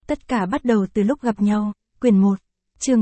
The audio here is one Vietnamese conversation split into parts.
Tất cả bắt đầu từ lúc gặp nhau, quyển 1, chương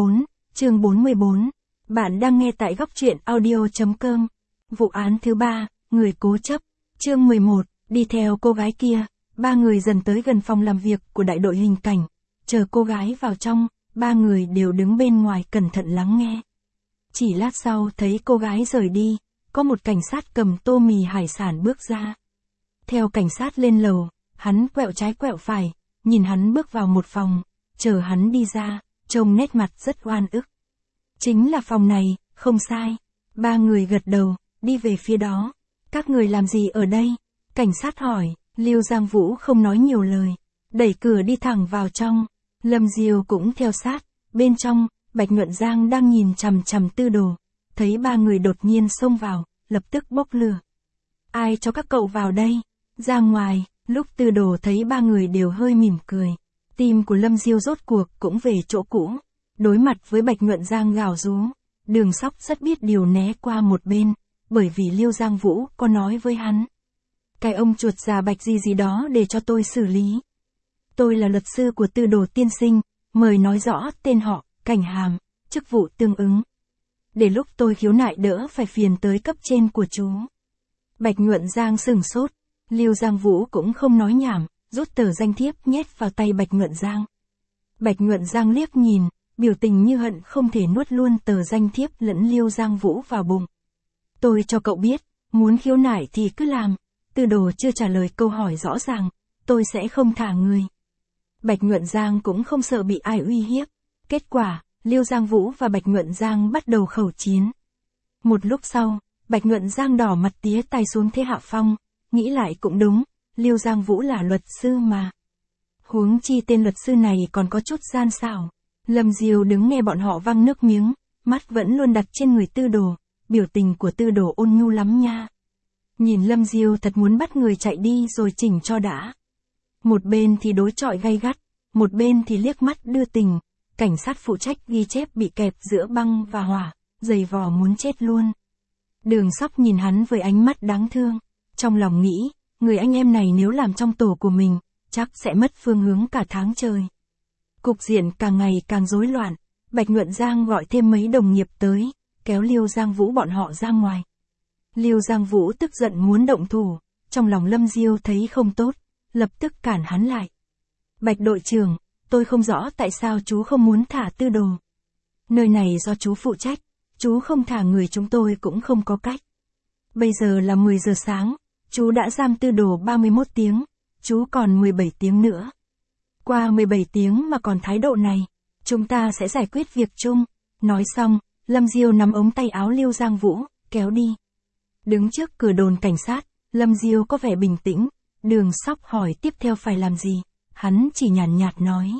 44. Bạn đang nghe tại góc truyện audio.com. Vụ án thứ 3, người cố chấp. Chương 11, đi theo cô gái kia. Ba người dần tới gần phòng làm việc của đại đội hình cảnh. Chờ cô gái vào trong, ba người đều đứng bên ngoài cẩn thận lắng nghe. Chỉ lát sau thấy cô gái rời đi, có một cảnh sát cầm tô mì hải sản bước ra. Theo cảnh sát lên lầu, hắn quẹo trái quẹo phải, nhìn hắn bước vào một phòng, chờ hắn đi ra, trông nét mặt rất oan ức. Chính là phòng này, không sai. Ba người gật đầu, đi về phía đó. Các người làm gì ở đây? Cảnh sát hỏi. Lưu Giang Vũ không nói nhiều lời, đẩy cửa đi thẳng vào trong. Lâm Diêu cũng theo sát. Bên trong, Bạch Nhuận Giang đang nhìn chằm chằm Tư Đồ, thấy ba người đột nhiên xông vào, lập tức bốc lửa. Ai cho các cậu vào đây? Ra ngoài. Lúc Tư Đồ thấy ba người đều hơi mỉm cười, tim của Lâm Diêu rốt cuộc cũng về chỗ cũ. Đối mặt với Bạch Nhuận Giang gào rú, Đường Sóc rất biết điều né qua một bên, bởi vì Lưu Giang Vũ có nói với hắn. Cái ông chuột già Bạch gì đó để cho tôi xử lý. Tôi là luật sư của Tư Đồ tiên sinh, mời nói rõ tên họ, cảnh hàm, chức vụ tương ứng. Để lúc tôi khiếu nại đỡ phải phiền tới cấp trên của chú. Bạch Nhuận Giang sửng sốt, Lưu Giang Vũ cũng không nói nhảm, rút tờ danh thiếp nhét vào tay Bạch Nhuận Giang. Bạch Nhuận Giang liếc nhìn, biểu tình như hận không thể nuốt luôn tờ danh thiếp lẫn Lưu Giang Vũ vào bụng. Tôi cho cậu biết, muốn khiếu nại thì cứ làm. Tư Đồ chưa trả lời câu hỏi rõ ràng, tôi sẽ không thả người. Bạch Nhuận Giang cũng không sợ bị ai uy hiếp. Kết quả, Lưu Giang Vũ và Bạch Nhuận Giang bắt đầu khẩu chiến. Một lúc sau, Bạch Nhuận Giang đỏ mặt tía tay xuống thế hạ phong. Nghĩ lại cũng đúng, Lưu Giang Vũ là luật sư mà. Huống chi tên luật sư này còn có chút gian xảo. Lâm Diêu đứng nghe bọn họ văng nước miếng, mắt vẫn luôn đặt trên người Tư Đồ, biểu tình của Tư Đồ ôn nhu lắm nha. Nhìn Lâm Diêu thật muốn bắt người chạy đi rồi chỉnh cho đã. Một bên thì đối chọi gay gắt, một bên thì liếc mắt đưa tình, cảnh sát phụ trách ghi chép bị kẹp giữa băng và hỏa, giày vò muốn chết luôn. Đường Sóc nhìn hắn với ánh mắt đáng thương, trong lòng nghĩ, người anh em này nếu làm trong tổ của mình, chắc sẽ mất phương hướng cả tháng trời. Cục diện càng ngày càng rối loạn, Bạch Nhuận Giang gọi thêm mấy đồng nghiệp tới, kéo Lưu Giang Vũ bọn họ ra ngoài. Lưu Giang Vũ tức giận muốn động thủ, trong lòng Lâm Diêu thấy không tốt, lập tức cản hắn lại. Bạch đội trưởng, tôi không rõ tại sao chú không muốn thả Tư Đồ. Nơi này do chú phụ trách, chú không thả người chúng tôi cũng không có cách. Bây giờ là 10 giờ sáng, chú đã giam Tư Đồ 31 tiếng, chú còn 17 tiếng nữa. Qua 17 tiếng mà còn thái độ này, chúng ta sẽ giải quyết việc chung. Nói xong, Lâm Diêu nắm ống tay áo Lưu Giang Vũ, kéo đi. Đứng trước cửa đồn cảnh sát, Lâm Diêu có vẻ bình tĩnh. Đường Sóc hỏi tiếp theo phải làm gì, hắn chỉ nhàn nhạt nói.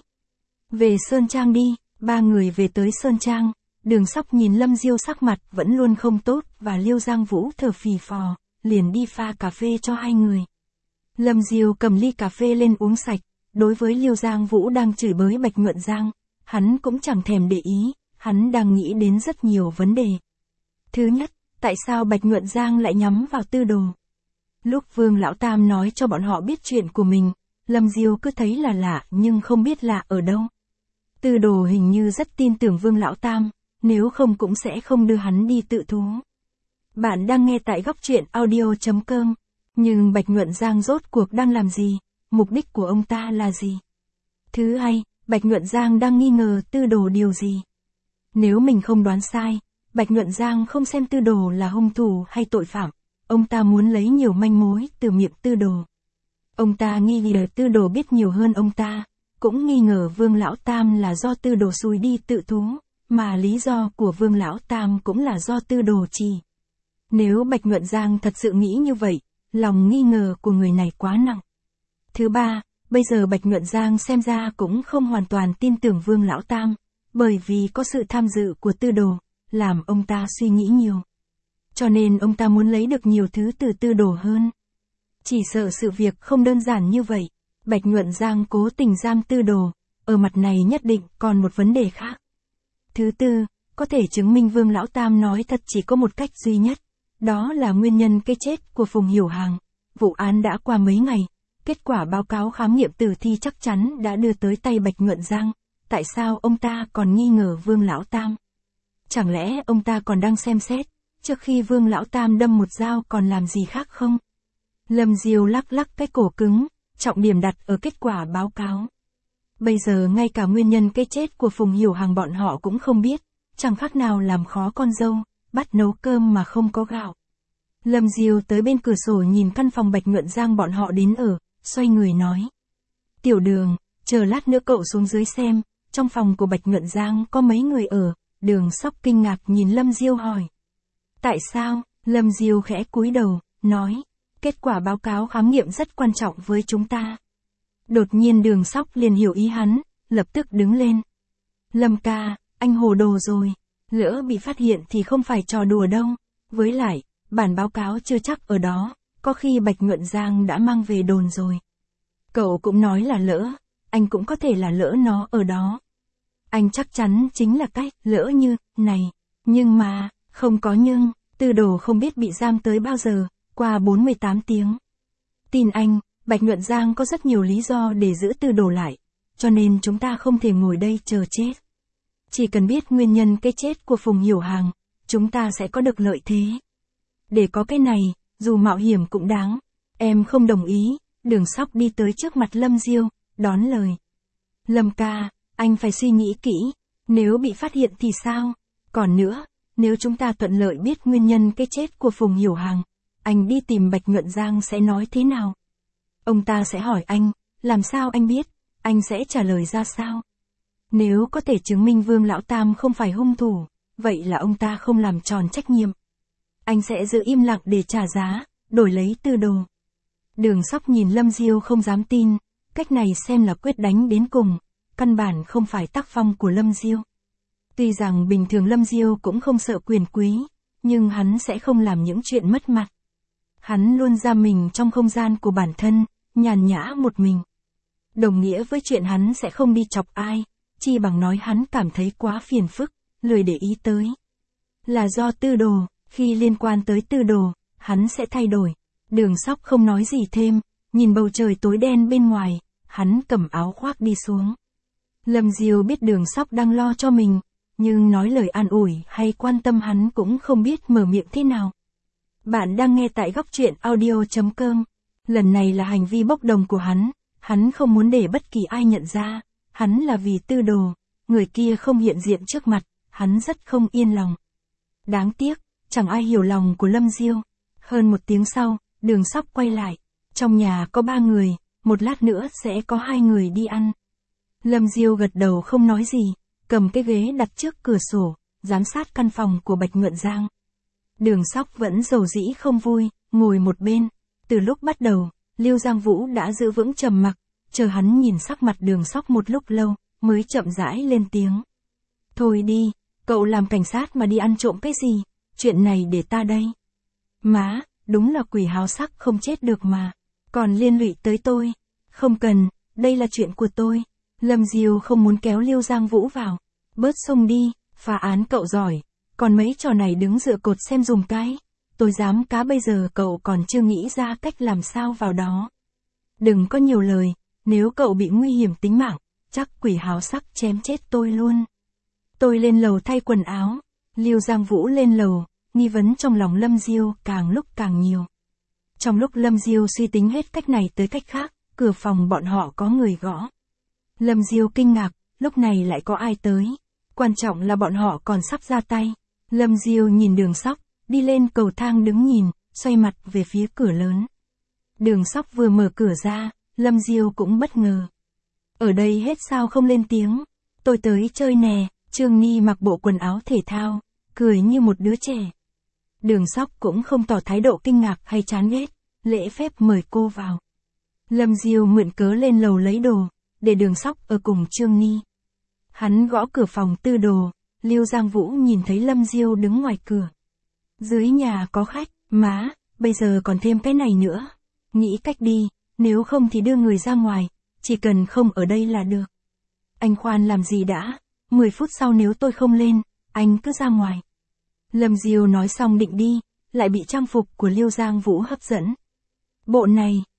Về Sơn Trang đi. Ba người về tới Sơn Trang. Đường Sóc nhìn Lâm Diêu sắc mặt vẫn luôn không tốt và Lưu Giang Vũ thở phì phò, liền đi pha cà phê cho hai người. Lâm Diêu cầm ly cà phê lên uống sạch, đối với Lưu Giang Vũ đang chửi bới Bạch Nhuận Giang, hắn cũng chẳng thèm để ý, hắn đang nghĩ đến rất nhiều vấn đề. Thứ nhất, tại sao Bạch Nhuận Giang lại nhắm vào Tư Đồ? Lúc Vương Lão Tam nói cho bọn họ biết chuyện của mình, Lâm Diêu cứ thấy là lạ nhưng không biết lạ ở đâu. Tư Đồ hình như rất tin tưởng Vương Lão Tam, nếu không cũng sẽ không đưa hắn đi tự thú. Bạn đang nghe tại góc truyện audio.com. Nhưng Bạch Nhuận Giang rốt cuộc đang làm gì? Mục đích của ông ta là gì? Thứ hai, Bạch Nhuận Giang đang nghi ngờ Tư Đồ điều gì? Nếu mình không đoán sai, Bạch Nhuận Giang không xem Tư Đồ là hung thủ hay tội phạm, ông ta muốn lấy nhiều manh mối từ miệng Tư Đồ. Ông ta nghi ngờ Tư Đồ biết nhiều hơn ông ta, cũng nghi ngờ Vương Lão Tam là do Tư Đồ xui đi tự thú, mà lý do của Vương Lão Tam cũng là do Tư Đồ chỉ. Nếu Bạch Nhuận Giang thật sự nghĩ như vậy, lòng nghi ngờ của người này quá nặng. Thứ ba, bây giờ Bạch Nhuận Giang xem ra cũng không hoàn toàn tin tưởng Vương Lão Tam, bởi vì có sự tham dự của Tư Đồ, làm ông ta suy nghĩ nhiều. Cho nên ông ta muốn lấy được nhiều thứ từ Tư Đồ hơn. Chỉ sợ sự việc không đơn giản như vậy, Bạch Nhuận Giang cố tình giam Tư Đồ, ở mặt này nhất định còn một vấn đề khác. Thứ tư, có thể chứng minh Vương Lão Tam nói thật chỉ có một cách duy nhất, đó là nguyên nhân cái chết của Phùng Hiểu Hàng. Vụ án đã qua mấy ngày, Kết quả báo cáo khám nghiệm tử thi chắc chắn đã đưa tới tay Bạch Nhuận Giang, tại sao ông ta còn nghi ngờ Vương Lão Tam? Chẳng lẽ ông ta còn đang xem xét, trước khi Vương Lão Tam đâm một dao còn làm gì khác không? Lâm Diêu lắc lắc cái cổ cứng, trọng điểm đặt ở kết quả báo cáo. Bây giờ ngay cả nguyên nhân cái chết của Phùng Hiểu Hằng bọn họ cũng không biết, chẳng khác nào làm khó con dâu, bắt nấu cơm mà không có gạo. Lâm Diêu tới bên cửa sổ nhìn căn phòng Bạch Nhuận Giang bọn họ đến ở, xoay người nói. Tiểu Đường, chờ lát nữa cậu xuống dưới xem, trong phòng của Bạch Nhuận Giang có mấy người ở. Đường Sóc kinh ngạc nhìn Lâm Diêu hỏi. Tại sao? Lâm Diêu khẽ cúi đầu, nói. Kết quả báo cáo khám nghiệm rất quan trọng với chúng ta. Đột nhiên Đường Sóc liền hiểu ý hắn, lập tức đứng lên. Lâm ca, anh hồ đồ rồi. Lỡ bị phát hiện thì không phải trò đùa đâu. Với lại, bản báo cáo chưa chắc ở đó, có khi Bạch Nhuận Giang đã mang về đồn rồi. Cậu cũng nói là lỡ, anh cũng có thể là lỡ nó ở đó. Anh chắc chắn chính là cách lỡ như này. Nhưng mà, không có nhưng, Tư Đồ không biết bị giam tới bao giờ, qua 48 tiếng. Tin anh, Bạch Nhuận Giang có rất nhiều lý do để giữ Tư Đồ lại, cho nên chúng ta không thể ngồi đây chờ chết. Chỉ cần biết nguyên nhân cái chết của Phùng Hiểu Hằng, chúng ta sẽ có được lợi thế. Để có cái này, dù mạo hiểm cũng đáng. Em không đồng ý. Đường Sóc đi tới trước mặt Lâm Diêu, đón lời. Lâm ca, anh phải suy nghĩ kỹ, nếu bị phát hiện thì sao? Còn nữa, nếu chúng ta thuận lợi biết nguyên nhân cái chết của Phùng Hiểu Hằng, anh đi tìm Bạch Nhuận Giang sẽ nói thế nào? Ông ta sẽ hỏi anh, làm sao anh biết? Anh sẽ trả lời ra sao? Nếu có thể chứng minh Vương Lão Tam không phải hung thủ, vậy là ông ta không làm tròn trách nhiệm. Anh sẽ giữ im lặng để trả giá, đổi lấy Tư Đồ. Đường Sóc nhìn Lâm Diêu không dám tin, cách này xem là quyết đánh đến cùng, căn bản không phải tác phong của Lâm Diêu. Tuy rằng bình thường Lâm Diêu cũng không sợ quyền quý, nhưng hắn sẽ không làm những chuyện mất mặt. Hắn luôn giam mình trong không gian của bản thân, nhàn nhã một mình. Đồng nghĩa với chuyện hắn sẽ không đi chọc ai, chi bằng nói hắn cảm thấy quá phiền phức, lười để ý tới. Là do Tư Đồ, khi liên quan tới Tư Đồ, hắn sẽ thay đổi. Đường Sóc không nói gì thêm, nhìn bầu trời tối đen bên ngoài, hắn cầm áo khoác đi xuống. Lâm Diêu biết Đường Sóc đang lo cho mình, nhưng nói lời an ủi hay quan tâm hắn cũng không biết mở miệng thế nào. Bạn đang nghe tại góc truyện audio.com. Lần này là hành vi bốc đồng của hắn không muốn để bất kỳ ai nhận ra, hắn là vì Tư Đồ, người kia không hiện diện trước mặt, hắn rất không yên lòng. Đáng tiếc, chẳng ai hiểu lòng của Lâm Diêu. Hơn 1 tiếng sau, Đường Sóc quay lại. Trong nhà có 3 người, một lát nữa sẽ có 2 người đi ăn. Lâm Diêu gật đầu không nói gì, cầm cái ghế đặt trước cửa sổ, giám sát căn phòng của Bạch Nhuận Giang. Đường Sóc vẫn dầu dĩ không vui, ngồi một bên. Từ lúc bắt đầu, Lưu Giang Vũ đã giữ vững trầm mặc, chờ hắn nhìn sắc mặt Đường Sóc một lúc lâu, mới chậm rãi lên tiếng. Thôi đi, cậu làm cảnh sát mà đi ăn trộm cái gì, chuyện này để ta đây. Má, đúng là quỷ háo sắc không chết được mà, còn liên lụy tới tôi. Không cần, đây là chuyện của tôi. Lâm Diêu không muốn kéo Lưu Giang Vũ vào. Bớt xông đi, phá án cậu giỏi, còn mấy trò này đứng dựa cột xem dùng cái. Tôi dám cá bây giờ cậu còn chưa nghĩ ra cách làm sao vào đó. Đừng có nhiều lời, nếu cậu bị nguy hiểm tính mạng, chắc quỷ háo sắc chém chết tôi luôn. Tôi lên lầu thay quần áo. Lưu Giang Vũ lên lầu, nghi vấn trong lòng Lâm Diêu càng lúc càng nhiều. Trong lúc Lâm Diêu suy tính hết cách này tới cách khác, cửa phòng bọn họ có người gõ. Lâm Diêu kinh ngạc, lúc này lại có ai tới. Quan trọng là bọn họ còn sắp ra tay. Lâm Diêu nhìn Đường Sóc, đi lên cầu thang đứng nhìn, xoay mặt về phía cửa lớn. Đường Sóc vừa mở cửa ra, Lâm Diêu cũng bất ngờ. Ở đây hết sao không lên tiếng. Tôi tới chơi nè. Trương Ni mặc bộ quần áo thể thao, cười như một đứa trẻ. Đường Sóc cũng không tỏ thái độ kinh ngạc hay chán ghét, lễ phép mời cô vào. Lâm Diêu mượn cớ lên lầu lấy đồ, để Đường Sóc ở cùng Trương Ni. Hắn gõ cửa phòng Tư Đồ, Lưu Giang Vũ nhìn thấy Lâm Diêu đứng ngoài cửa. Dưới nhà có khách, má, bây giờ còn thêm cái này nữa. Nghĩ cách đi, nếu không thì đưa người ra ngoài, chỉ cần không ở đây là được. Anh khoan làm gì đã, 10 phút sau nếu tôi không lên, anh cứ ra ngoài. Lâm Diêu nói xong định đi, lại bị trang phục của Lưu Giang Vũ hấp dẫn. Bộ này,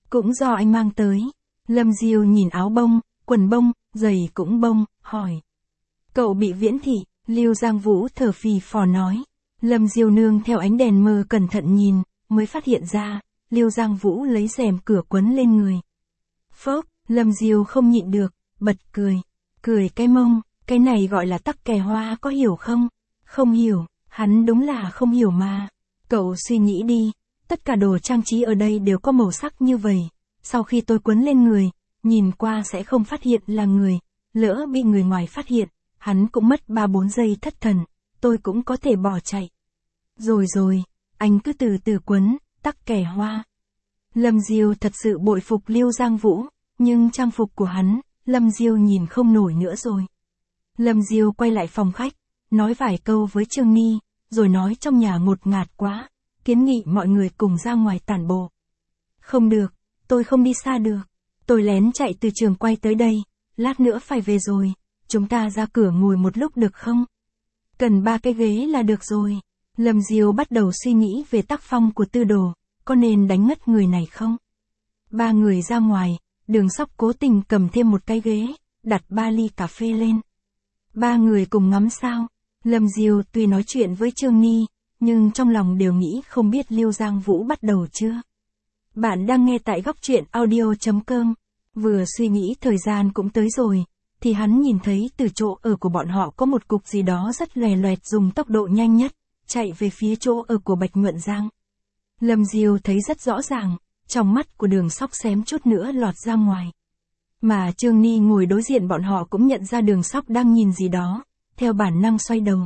Cũng do anh mang tới. Lâm Diêu nhìn áo bông, quần bông, giày cũng bông, hỏi. Cậu bị Viễn thị, Lưu Giang Vũ thở phì phò nói. Lâm Diêu nương theo ánh đèn mờ cẩn thận nhìn, mới phát hiện ra, Lưu Giang Vũ lấy rèm cửa quấn lên người. Phốc, Lâm Diêu không nhịn được, bật cười. Cười cái mông, cái này gọi là tắc kè hoa có hiểu không? Không hiểu, hắn đúng là không hiểu mà. Cậu suy nghĩ đi, tất cả đồ trang trí ở đây đều có màu sắc như vậy. Sau khi tôi quấn lên người, nhìn qua sẽ không phát hiện là người. Lỡ bị người ngoài phát hiện, hắn cũng mất 3-4 giây thất thần, tôi cũng có thể bỏ chạy. Rồi, anh cứ từ từ quấn, tắc kè hoa. Lâm Diêu thật sự bội phục Lưu Giang Vũ, nhưng trang phục của hắn, Lâm Diêu nhìn không nổi nữa rồi. Lâm Diêu quay lại phòng khách, nói vài câu với Trương Ni, rồi nói trong nhà ngột ngạt quá, kiến nghị mọi người cùng ra ngoài tản bộ. Không được, tôi không đi xa được. Tôi lén chạy từ trường quay tới đây, lát nữa phải về rồi, chúng ta ra cửa ngồi một lúc được không? Cần 3 cái ghế là được rồi. Lâm Diêu bắt đầu suy nghĩ về tác phong của Tư Đồ, có nên đánh ngất người này không? 3 người ra ngoài, Đường Sóc cố tình cầm thêm một cái ghế, đặt 3 ly cà phê lên. 3 người cùng ngắm sao. Lâm Diêu tuy nói chuyện với Trương Ni, nhưng trong lòng đều nghĩ không biết Lưu Giang Vũ bắt đầu chưa. Bạn đang nghe tại góc truyện audio.com. Vừa suy nghĩ thời gian cũng tới rồi, thì hắn nhìn thấy từ chỗ ở của bọn họ có một cục gì đó rất lòe loẹt dùng tốc độ nhanh nhất, chạy về phía chỗ ở của Bạch Nhuận Giang. Lâm Diêu thấy rất rõ ràng, trong mắt của Đường Sóc xém chút nữa lọt ra ngoài. Mà Trương Ni ngồi đối diện bọn họ cũng nhận ra Đường Sóc đang nhìn gì đó, theo bản năng xoay đầu.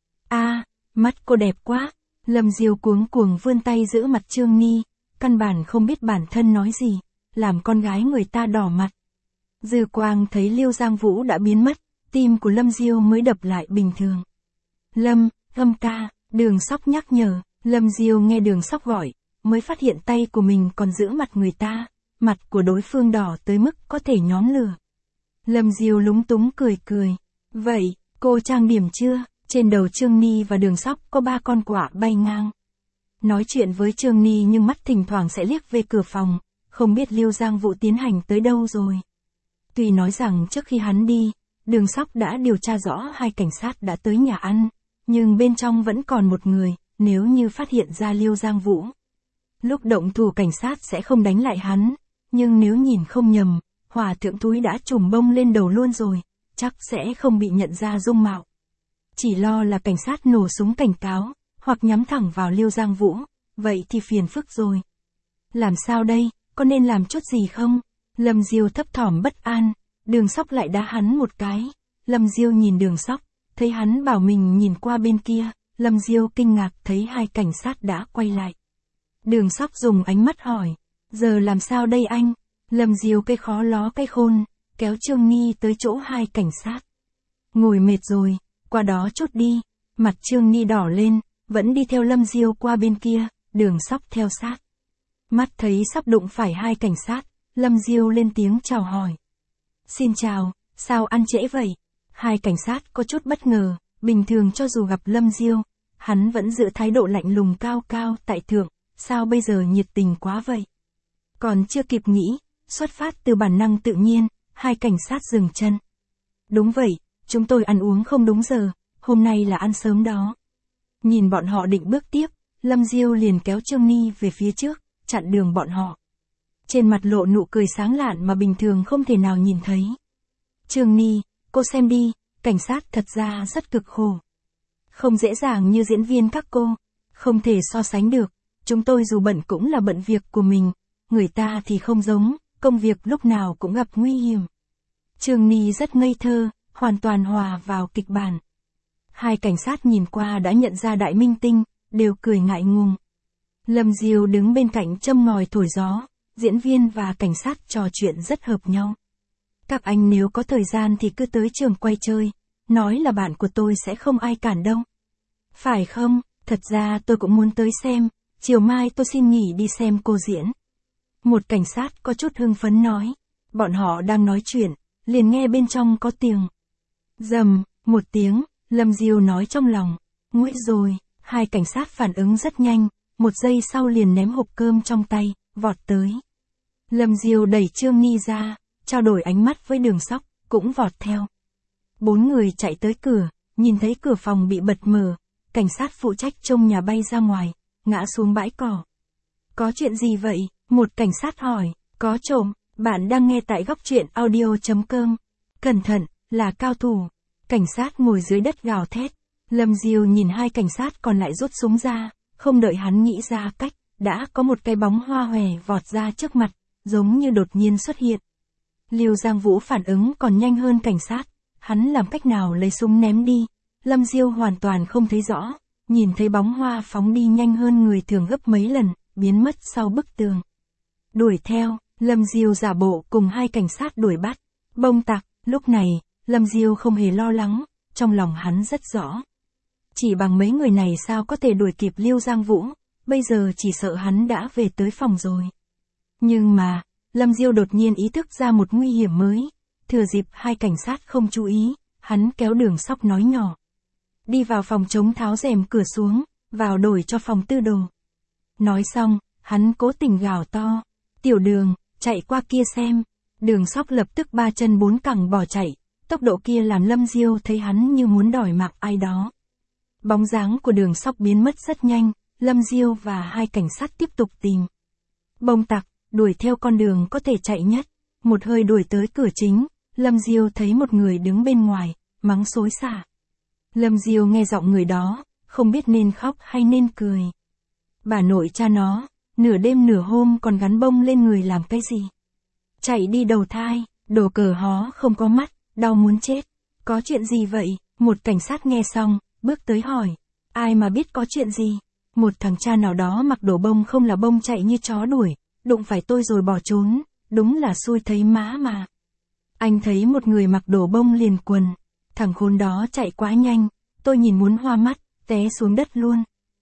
Mắt cô đẹp quá. Lâm Diêu cuống cuồng vươn tay giữ mặt Trương Ni, căn bản không biết bản thân nói gì, làm con gái người ta đỏ mặt. Dư quang thấy Lưu Giang Vũ đã biến mất, tim của Lâm Diêu mới đập lại bình thường. Lâm ca, Đường Sóc nhắc nhở. Lâm Diêu nghe Đường Sóc gọi, mới phát hiện tay của mình còn giữ mặt người ta, mặt của đối phương đỏ tới mức có thể nhóm lửa. Lâm Diêu lúng túng cười. Vậy, cô trang điểm chưa? Trên đầu Trương Ni và Đường Sóc có 3 con quạ bay ngang. Nói chuyện với Trương Ni nhưng mắt thỉnh thoảng sẽ liếc về cửa phòng, không biết Lưu Giang Vũ tiến hành tới đâu rồi. Tuy nói rằng trước khi hắn đi, Đường Sóc đã điều tra rõ 2 cảnh sát đã tới nhà ăn, nhưng bên trong vẫn còn một người, nếu như phát hiện ra Lưu Giang Vũ. Lúc động thủ cảnh sát sẽ không đánh lại hắn, nhưng nếu nhìn không nhầm, Hòa thượng túi đã trùm bông lên đầu luôn rồi, chắc sẽ không bị nhận ra dung mạo. Chỉ lo là cảnh sát nổ súng cảnh cáo, hoặc nhắm thẳng vào Lưu Giang Vũ, vậy thì phiền phức rồi. Làm sao đây, có nên làm chút gì không? Lâm Diêu thấp thỏm bất an, Đường Sóc lại đá hắn một cái. Lâm Diêu nhìn Đường Sóc, thấy hắn bảo mình nhìn qua bên kia, Lâm Diêu kinh ngạc thấy 2 cảnh sát đã quay lại. Đường Sóc dùng ánh mắt hỏi, giờ làm sao đây anh? Lâm Diêu cái khó ló cái khôn, kéo Trương Ni tới chỗ 2 cảnh sát. Ngồi mệt rồi, qua đó chút đi. Mặt Trương Ni đỏ lên, vẫn đi theo Lâm Diêu qua bên kia, Đường Sóc theo sát. Mắt thấy sắp đụng phải 2 cảnh sát, Lâm Diêu lên tiếng chào hỏi. Xin chào, sao ăn trễ vậy? 2 cảnh sát có chút bất ngờ, bình thường cho dù gặp Lâm Diêu, hắn vẫn giữ thái độ lạnh lùng cao cao tại thượng, sao bây giờ nhiệt tình quá vậy? Còn chưa kịp nghĩ, xuất phát từ bản năng tự nhiên, 2 cảnh sát dừng chân. Đúng vậy, chúng tôi ăn uống không đúng giờ, hôm nay là ăn sớm đó. Nhìn bọn họ định bước tiếp, Lâm Diêu liền kéo Trương Ni về phía trước, chặn đường bọn họ. Trên mặt lộ nụ cười sáng lạn mà bình thường không thể nào nhìn thấy. Trương Ni, cô xem đi, cảnh sát thật ra rất cực khổ. Không dễ dàng như diễn viên các cô, không thể so sánh được, chúng tôi dù bận cũng là bận việc của mình, người ta thì không giống, công việc lúc nào cũng gặp nguy hiểm. Trương Ni rất ngây thơ, hoàn toàn hòa vào kịch bản. 2 cảnh sát nhìn qua đã nhận ra đại minh tinh, đều cười ngại ngùng. Lâm Diêu đứng bên cạnh châm ngòi thổi gió, diễn viên và cảnh sát trò chuyện rất hợp nhau. Các anh nếu có thời gian thì cứ tới trường quay chơi, nói là bạn của tôi sẽ không ai cản đâu. Phải không, thật ra tôi cũng muốn tới xem, chiều mai tôi xin nghỉ đi xem cô diễn. Một cảnh sát có chút hưng phấn nói, bọn họ đang nói chuyện, liền nghe bên trong có tiếng. Rầm, một tiếng, Lâm Diêu nói trong lòng, nguy rồi. 2 cảnh sát phản ứng rất nhanh, 1 giây sau liền ném hộp cơm trong tay, vọt tới. Lâm Diêu đẩy Trương Nghi ra, trao đổi ánh mắt với Đường Sóc, cũng vọt theo. 4 người chạy tới cửa, nhìn thấy cửa phòng bị bật mở, cảnh sát phụ trách trông nhà bay ra ngoài, ngã xuống bãi cỏ. Có chuyện gì vậy? Một cảnh sát hỏi. Có trộm. Bạn đang nghe tại góc truyện audio.com. Cẩn thận, là cao thủ. Cảnh sát ngồi dưới đất gào thét. Lâm Diêu nhìn hai cảnh sát còn lại rút súng ra, không đợi hắn nghĩ ra cách, đã có một cái bóng hoa hòe vọt ra trước mặt, giống như đột nhiên xuất hiện. Liêu Giang Vũ phản ứng còn nhanh hơn cảnh sát, hắn làm cách nào lấy súng ném đi. Lâm Diêu hoàn toàn không thấy rõ, nhìn thấy bóng hoa phóng đi nhanh hơn người thường gấp mấy lần, biến mất sau bức tường. Đuổi theo, Lâm Diêu giả bộ cùng hai cảnh sát đuổi bắt. Bông tặc, lúc này, Lâm Diêu không hề lo lắng, trong lòng hắn rất rõ. Chỉ bằng mấy người này sao có thể đuổi kịp Liêu Giang Vũ, bây giờ chỉ sợ hắn đã về tới phòng rồi. Nhưng mà, Lâm Diêu đột nhiên ý thức ra một nguy hiểm mới, thừa dịp hai cảnh sát không chú ý, hắn kéo Đường Sóc nói nhỏ. Đi vào phòng trống tháo rèm cửa xuống, vào đổi cho phòng tư đồ. Nói xong, hắn cố tình gào to. Tiểu Đường, chạy qua kia xem. Đường Sóc lập tức 3 chân 4 cẳng bỏ chạy, tốc độ kia làm Lâm Diêu thấy hắn như muốn đòi mạng ai đó. Bóng dáng của Đường Sóc biến mất rất nhanh, Lâm Diêu và hai cảnh sát tiếp tục tìm. Bông tặc, đuổi theo con đường có thể chạy nhất. Một hơi đuổi tới cửa chính, Lâm Diêu thấy một người đứng bên ngoài, mắng xối xả. Lâm Diêu nghe giọng người đó, không biết nên khóc hay nên cười. Bà nội cha nó, nửa đêm nửa hôm còn gắn bông lên người làm cái gì? Chạy đi đầu thai, đồ cờ hó không có mắt, đau muốn chết. Có chuyện gì vậy? Một cảnh sát nghe xong, bước tới hỏi. Ai mà biết có chuyện gì? Một thằng cha nào đó mặc đồ bông không là bông chạy như chó đuổi, đụng phải tôi rồi bỏ trốn, đúng là xui thấy má mà. Anh thấy một người mặc đồ bông liền quần, thằng khốn đó chạy quá nhanh, tôi nhìn muốn hoa mắt, té xuống đất luôn.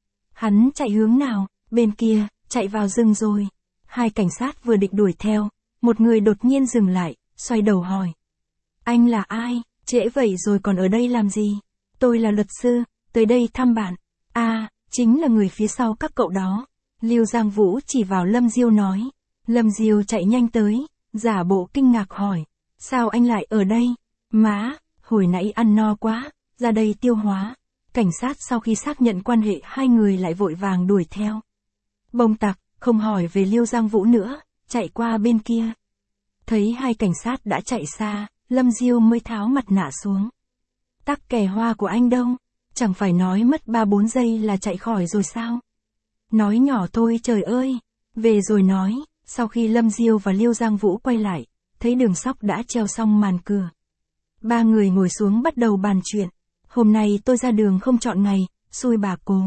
Hắn chạy hướng nào? Bên kia, chạy vào rừng rồi. Hai cảnh sát vừa định đuổi theo, một người đột nhiên dừng lại, xoay đầu hỏi. Anh là ai? Trễ vậy rồi còn ở đây làm gì? Tôi là luật sư, tới đây thăm bạn. À, chính là người phía sau các cậu đó. Liêu Giang Vũ chỉ vào Lâm Diêu nói. Lâm Diêu chạy nhanh tới, giả bộ kinh ngạc hỏi. Sao anh lại ở đây? Má, hồi nãy ăn no quá, ra đây tiêu hóa. Cảnh sát sau khi xác nhận quan hệ hai người lại vội vàng đuổi theo. Bông tặc, không hỏi về Liêu Giang Vũ nữa, chạy qua bên kia. Thấy hai cảnh sát đã chạy xa, Lâm Diêu mới tháo mặt nạ xuống. Tắc kè hoa của anh đâu? Chẳng phải nói mất 3-4 giây là chạy khỏi rồi sao? Nói nhỏ thôi trời ơi. Về rồi nói, sau khi Lâm Diêu và Liêu Giang Vũ quay lại, thấy Đường Sóc đã treo xong màn cửa. Ba người ngồi xuống bắt đầu bàn chuyện. Hôm nay tôi ra đường không chọn ngày, xui bà cố.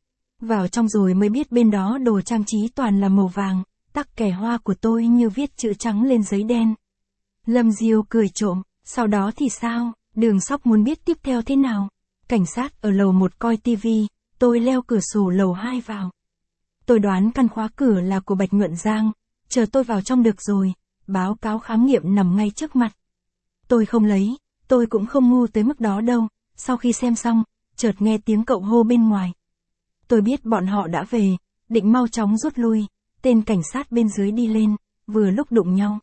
Vào trong rồi mới biết bên đó đồ trang trí toàn là màu vàng, tắc kè hoa của tôi như viết chữ trắng lên giấy đen. Lâm Diêu cười trộm, sau đó thì sao? Đường Sóc muốn biết tiếp theo thế nào. Cảnh sát ở lầu 1 coi tivi, tôi leo cửa sổ lầu 2 vào. Tôi đoán căn khóa cửa là của Bạch Nhuận Giang, chờ tôi vào trong được rồi, báo cáo khám nghiệm nằm ngay trước mặt. Tôi không lấy, tôi cũng không ngu tới mức đó đâu, sau khi xem xong, chợt nghe tiếng cậu hô bên ngoài. Tôi biết bọn họ đã về, định mau chóng rút lui, tên cảnh sát bên dưới đi lên, vừa lúc đụng nhau.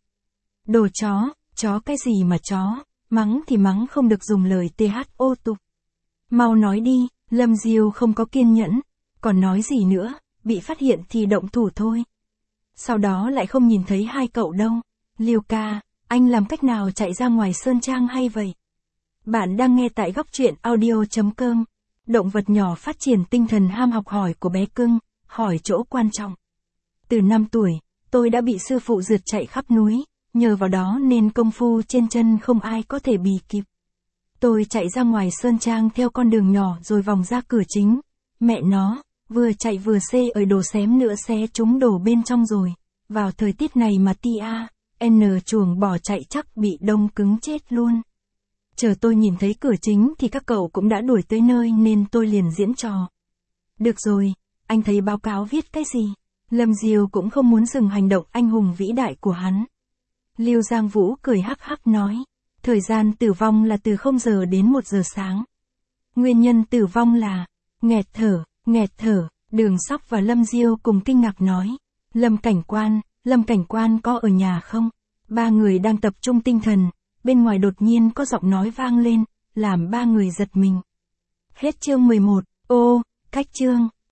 Đồ chó cái gì mà chó, mắng thì mắng không được dùng lời THO tục. Mau nói đi, Lâm Diêu không có kiên nhẫn, còn nói gì nữa, bị phát hiện thì động thủ thôi. Sau đó lại không nhìn thấy hai cậu đâu. Liêu ca, anh làm cách nào chạy ra ngoài sơn trang hay vậy? Bạn đang nghe tại góc truyện audio.com. Động vật nhỏ phát triển tinh thần ham học hỏi của bé cưng, hỏi chỗ quan trọng. Từ 5 tuổi, tôi đã bị sư phụ rượt chạy khắp núi, nhờ vào đó nên công phu trên chân không ai có thể bì kịp. Tôi chạy ra ngoài sơn trang theo con đường nhỏ rồi vòng ra cửa chính. Mẹ nó, vừa chạy vừa xê ở đồ xém nữa xé trúng đồ bên trong rồi. Vào thời tiết này mà chuồng bỏ chạy chắc bị đông cứng chết luôn. Chờ tôi nhìn thấy cửa chính thì các cậu cũng đã đuổi tới nơi nên tôi liền diễn trò. Được rồi, anh thấy báo cáo viết cái gì? Lâm Diêu cũng không muốn dừng hành động anh hùng vĩ đại của hắn. Liêu Giang Vũ cười hắc hắc nói, thời gian tử vong là từ 0 giờ đến 1 giờ sáng. Nguyên nhân tử vong là, nghẹt thở, Đường Sóc và Lâm Diêu cùng kinh ngạc nói, Lâm cảnh quan, Lâm Cảnh Quan có ở nhà không? Ba người đang tập trung tinh thần, bên ngoài đột nhiên có giọng nói vang lên, làm ba người giật mình. Hết chương 11, ô, cách chương.